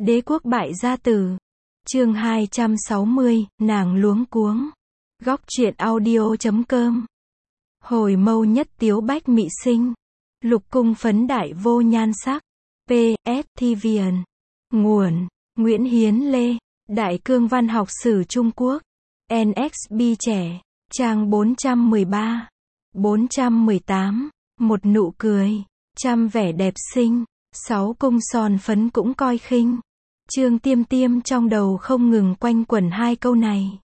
Đế quốc bại gia tử. Chương 260, nàng luống cuống. Góc truyện audio.com. Hồi mâu nhất tiếu bách mị sinh. Lục cung phấn đại vô nhan sắc. P.S. Thivian. Nguồn: Nguyễn Hiến Lê. Đại cương văn học sử Trung Quốc. NXB trẻ. Trang 413. 418. Một nụ cười. Trăm vẻ đẹp xinh. Sáu cung son phấn cũng coi khinh. Trương Tiêm Tiêm trong đầu không ngừng quanh quẩn hai câu này.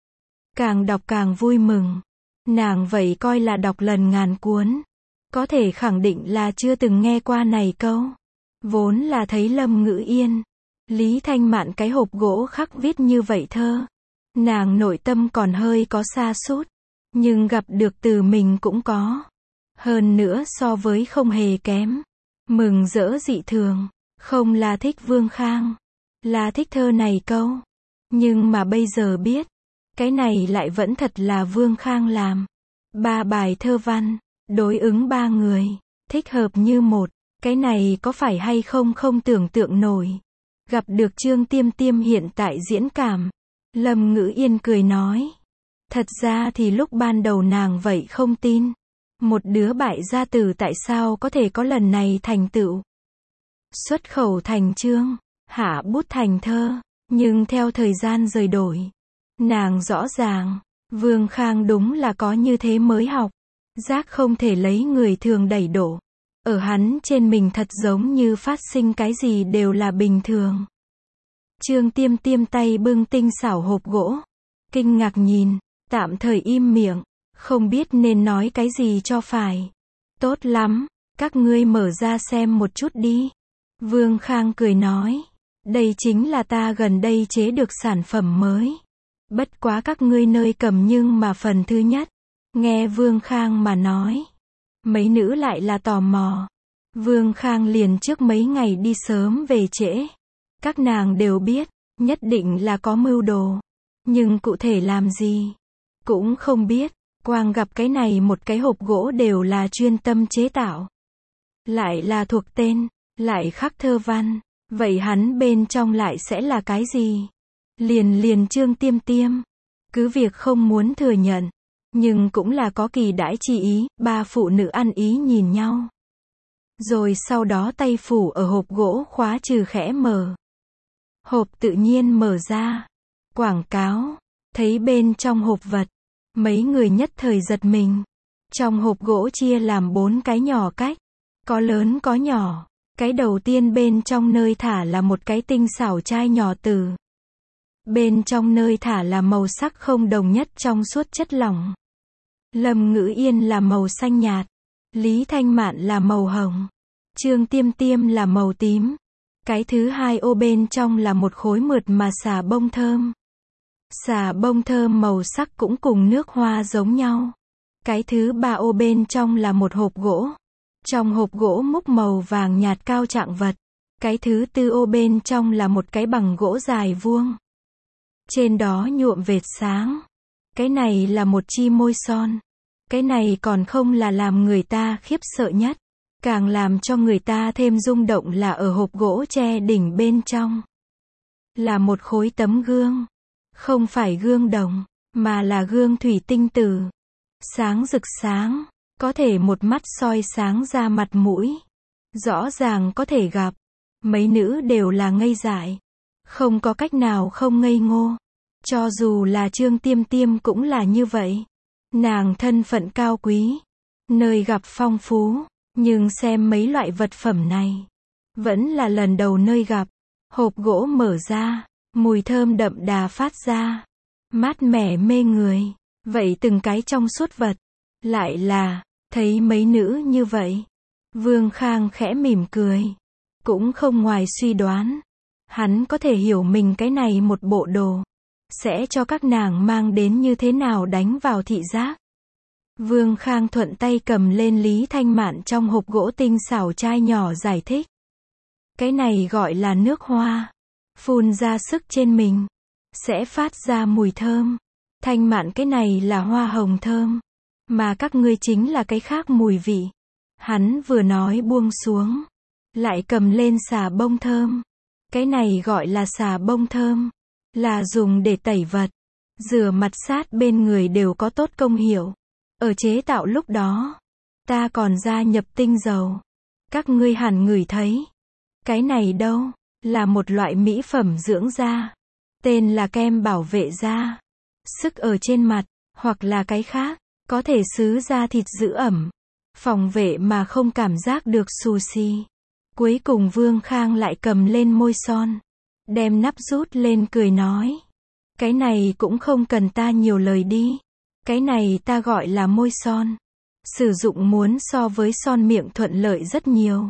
Càng đọc càng vui mừng. Nàng vậy coi là đọc lần ngàn cuốn. Có thể khẳng định là chưa từng nghe qua này câu. Vốn là thấy Lâm Ngữ Yên, Lý Thanh Mạn cái hộp gỗ khắc viết như vậy thơ. Nàng nội tâm còn hơi có sa sút, nhưng gặp được từ mình cũng có. Hơn nữa so với không hề kém. Mừng rỡ dị thường. Không là thích Vương Khang, là thích thơ này câu. Nhưng mà bây giờ biết, cái này lại vẫn thật là Vương Khang làm. 3 bài thơ văn, đối ứng 3 người, thích hợp như một. Cái này có phải hay không không tưởng tượng nổi. Gặp được Trương Tiêm Tiêm hiện tại diễn cảm, Lâm Ngữ Yên cười nói. Thật ra thì lúc ban đầu nàng vậy không tin. Một đứa bại gia tử tại sao có thể có lần này thành tựu. Xuất khẩu thành chương, hạ bút thành thơ. Nhưng theo thời gian rời đổi, nàng rõ ràng, Vương Khang đúng là có như thế mới học. Giác không thể lấy người thường đẩy đổ. Ở hắn trên mình thật giống như phát sinh cái gì đều là bình thường. Trương Tiêm Tiêm tay bưng tinh xảo hộp gỗ. Kinh ngạc nhìn, tạm thời im miệng, không biết nên nói cái gì cho phải. Tốt lắm, các ngươi mở ra xem một chút đi. Vương Khang cười nói. Đây chính là ta gần đây chế được sản phẩm mới. Bất quá các ngươi nơi cầm nhưng mà phần thứ nhất. Nghe Vương Khang mà nói, mấy nữ lại là tò mò. Vương Khang liền trước mấy ngày đi sớm về trễ. Các nàng đều biết, nhất định là có mưu đồ. Nhưng cụ thể làm gì, cũng không biết. Quang gặp cái này một cái hộp gỗ đều là chuyên tâm chế tạo. Lại là thuộc tên, lại khắc thơ văn. Vậy hắn bên trong lại sẽ là cái gì? Liền Trương Tiêm Tiêm. Cứ việc không muốn thừa nhận. Nhưng cũng là có kỳ đãi chi ý. 3 phụ nữ ăn ý nhìn nhau. Rồi sau đó tay phủ ở hộp gỗ khóa trừ khẽ mở. Hộp tự nhiên mở ra. Quảng cáo. Thấy bên trong hộp vật. Mấy người nhất thời giật mình. Trong hộp gỗ chia làm 4 cái nhỏ cách. Có lớn có nhỏ. Cái đầu tiên bên trong nơi thả là một cái tinh xảo chai nhỏ từ. Bên trong nơi thả là màu sắc không đồng nhất trong suốt chất lỏng. Lâm Ngữ Yên là màu xanh nhạt. Lý Thanh Mạn là màu hồng. Trương Tiêm Tiêm là màu tím. Cái thứ hai ô bên trong là một khối mượt mà xà bông thơm. Xà bông thơm màu sắc cũng cùng nước hoa giống nhau. Cái thứ ba ô bên trong là một hộp gỗ. Trong hộp gỗ múc màu vàng nhạt cao trạng vật. Cái thứ tư ô bên trong là một cái bằng gỗ dài vuông. Trên đó nhuộm vệt sáng. Cái này là một chi môi son. Cái này còn không là làm người ta khiếp sợ nhất. Càng làm cho người ta thêm rung động là ở hộp gỗ tre đỉnh bên trong. Là một khối tấm gương. Không phải gương đồng, mà là gương thủy tinh tử. Sáng rực sáng. Có thể một mắt soi sáng ra mặt mũi. Rõ ràng có thể gặp. Mấy nữ đều là ngây dại. Không có cách nào không ngây ngô. Cho dù là Trương Tiêm Tiêm cũng là như vậy. Nàng thân phận cao quý. Nơi gặp phong phú. Nhưng xem mấy loại vật phẩm này. Vẫn là lần đầu nơi gặp. Hộp gỗ mở ra. Mùi thơm đậm đà phát ra. Mát mẻ mê người. Vậy từng cái trong suốt vật. Lại là, thấy mấy nữ như vậy. Vương Khang khẽ mỉm cười. Cũng không ngoài suy đoán. Hắn có thể hiểu mình cái này một bộ đồ. Sẽ cho các nàng mang đến như thế nào đánh vào thị giác. Vương Khang thuận tay cầm lên Lý Thanh Mạn trong hộp gỗ tinh xảo chai nhỏ giải thích. Cái này gọi là nước hoa. Phun ra sức trên mình. Sẽ phát ra mùi thơm. Thanh Mạn cái này là hoa hồng thơm. Mà các ngươi chính là cái khác mùi vị. Hắn vừa nói buông xuống. Lại cầm lên xà bông thơm. Cái này gọi là xà bông thơm, là dùng để tẩy vật, rửa mặt sát bên người đều có tốt công hiệu. Ở chế tạo lúc đó, ta còn gia nhập tinh dầu. Các ngươi hẳn ngửi thấy. Cái này đâu, là một loại mỹ phẩm dưỡng da. Tên là kem bảo vệ da. Sức ở trên mặt, hoặc là cái khác, có thể xứ da thịt giữ ẩm, phòng vệ mà không cảm giác được xù xì. Cuối cùng Vương Khang lại cầm lên môi son, đem nắp rút lên cười nói. Cái này cũng không cần ta nhiều lời đi. Cái này ta gọi là môi son. Sử dụng muốn so với son miệng thuận lợi rất nhiều.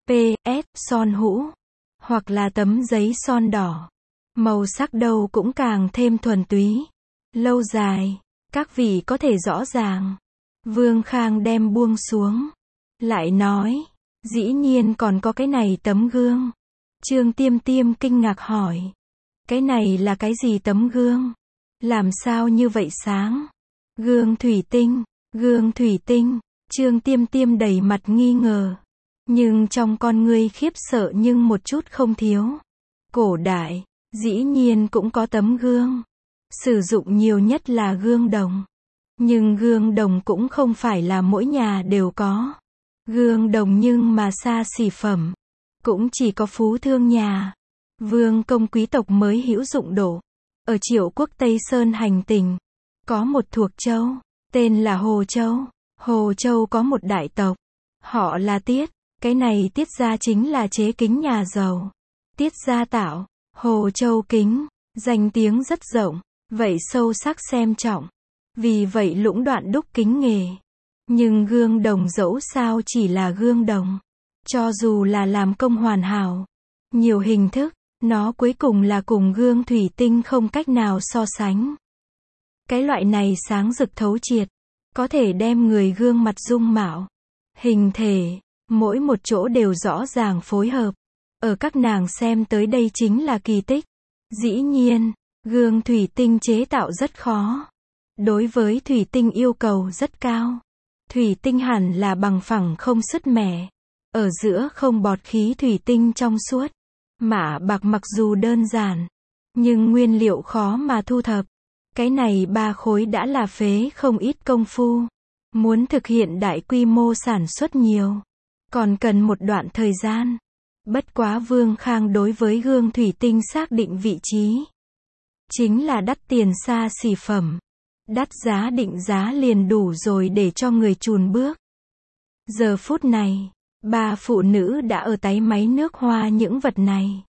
PS, son hũ, hoặc là tấm giấy son đỏ. Màu sắc đâu cũng càng thêm thuần túy. Lâu dài, các vị có thể rõ ràng. Vương Khang đem buông xuống. Lại nói, dĩ nhiên còn có cái này tấm gương. Trương Tiêm Tiêm kinh ngạc hỏi. Cái này là cái gì tấm gương? Làm sao như vậy sáng? Gương thủy tinh, gương thủy tinh. Trương Tiêm Tiêm đầy mặt nghi ngờ. Nhưng trong con ngươi khiếp sợ nhưng một chút không thiếu. Cổ đại, dĩ nhiên cũng có tấm gương. Sử dụng nhiều nhất là gương đồng. Nhưng gương đồng cũng không phải là mỗi nhà đều có. Gương đồng nhưng mà xa xỉ phẩm. Cũng chỉ có phú thương nhà. Vương công quý tộc mới hữu dụng độ. Ở Triệu quốc Tây Sơn hành tình, có một thuộc châu, tên là Hồ Châu. Hồ Châu có một đại tộc. Họ là Tiết. Cái này Tiết gia chính là chế kính nhà giàu. Tiết gia tạo, Hồ Châu kính, danh tiếng rất rộng, vậy sâu sắc xem trọng. Vì vậy lũng đoạn đúc kính nghề. Nhưng gương đồng dẫu sao chỉ là gương đồng. Cho dù là làm công hoàn hảo, nhiều hình thức, nó cuối cùng là cùng gương thủy tinh không cách nào so sánh. Cái loại này sáng rực thấu triệt, có thể đem người gương mặt dung mạo, hình thể, mỗi một chỗ đều rõ ràng phối hợp. Ở các nàng xem tới đây chính là kỳ tích. Dĩ nhiên, gương thủy tinh chế tạo rất khó. Đối với thủy tinh yêu cầu rất cao. Thủy tinh hẳn là bằng phẳng không sứt mẻ. Ở giữa không bọt khí thủy tinh trong suốt. Mạ bạc mặc dù đơn giản, nhưng nguyên liệu khó mà thu thập. Cái này 3 khối đã là phế không ít công phu. Muốn thực hiện đại quy mô sản xuất nhiều, còn cần một đoạn thời gian. Bất quá Vương Khang đối với gương thủy tinh xác định vị trí. Chính là đắt tiền xa xỉ phẩm. Đắt giá định giá liền đủ rồi để cho người chùn bước. Giờ phút này, 3 phụ nữ đã ở táy máy nước hoa những vật này.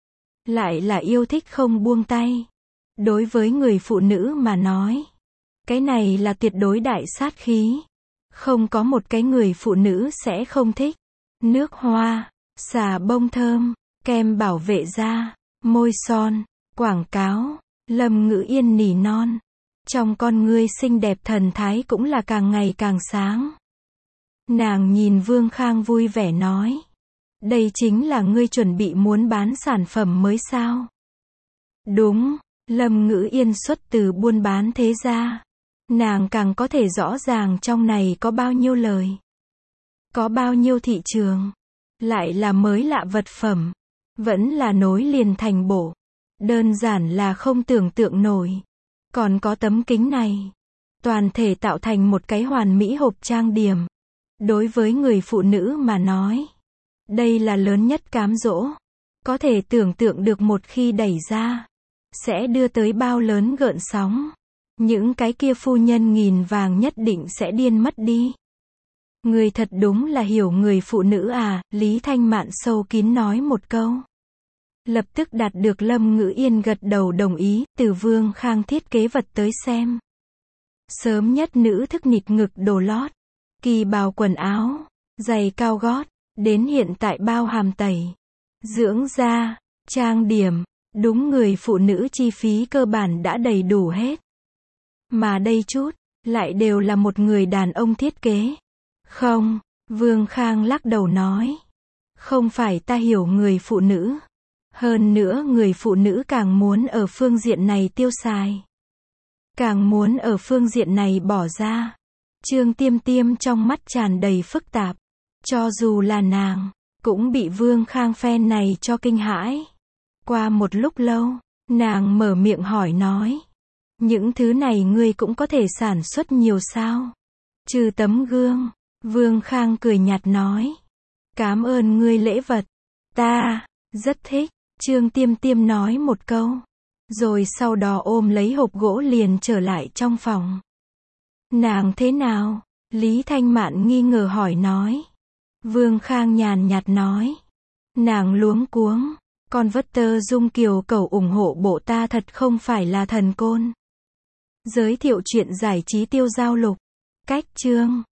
Lại là yêu thích không buông tay. Đối với người phụ nữ mà nói, cái này là tuyệt đối đại sát khí. Không có một cái người phụ nữ sẽ không thích. Nước hoa, xà bông thơm, kem bảo vệ da, môi son, quảng cáo, Lâm Ngữ Yên nỉ non. Trong con ngươi xinh đẹp thần thái cũng là càng ngày càng sáng. Nàng nhìn Vương Khang vui vẻ nói. Đây chính là ngươi chuẩn bị muốn bán sản phẩm mới sao? Đúng, Lâm Ngữ Yên xuất từ buôn bán thế gia. Nàng càng có thể rõ ràng trong này có bao nhiêu lời. Có bao nhiêu thị trường. Lại là mới lạ vật phẩm. Vẫn là nối liền thành bộ. Đơn giản là không tưởng tượng nổi. Còn có tấm kính này. Toàn thể tạo thành một cái hoàn mỹ hộp trang điểm. Đối với người phụ nữ mà nói, đây là lớn nhất cám dỗ. Có thể tưởng tượng được một khi đẩy ra, sẽ đưa tới bao lớn gợn sóng. Những cái kia phu nhân nghìn vàng nhất định sẽ điên mất đi. Người thật đúng là hiểu người phụ nữ à, Lý Thanh Mạn sâu kín nói một câu. Lập tức đạt được Lâm Ngữ Yên gật đầu đồng ý, từ Vương Khang thiết kế vật tới xem. Sớm nhất nữ thức nịt ngực đồ lót, kỳ bào quần áo, giày cao gót, đến hiện tại bao hàm tẩy, dưỡng da, trang điểm, đúng người phụ nữ chi phí cơ bản đã đầy đủ hết. Mà đây chút, lại đều là một người đàn ông thiết kế. Không, Vương Khang lắc đầu nói. Không phải ta hiểu người phụ nữ. Hơn nữa người phụ nữ càng muốn ở phương diện này tiêu xài. Càng muốn ở phương diện này bỏ ra. Trương Tiêm Tiêm trong mắt tràn đầy phức tạp. Cho dù là nàng, cũng bị Vương Khang phen này cho kinh hãi. Qua một lúc lâu, nàng mở miệng hỏi nói. Những thứ này ngươi cũng có thể sản xuất nhiều sao? Trừ tấm gương, Vương Khang cười nhạt nói. Cảm ơn ngươi lễ vật. Ta, rất thích, Trương Tiêm Tiêm nói một câu. Rồi sau đó ôm lấy hộp gỗ liền trở lại trong phòng. Nàng thế nào? Lý Thanh Mạn nghi ngờ hỏi nói. Vương Khang nhàn nhạt nói. Nàng luống cuống. Con vất tơ Dung Kiều cầu ủng hộ bộ ta thật không phải là thần côn. Giới thiệu truyện giải trí tiêu giao lục. Cách chương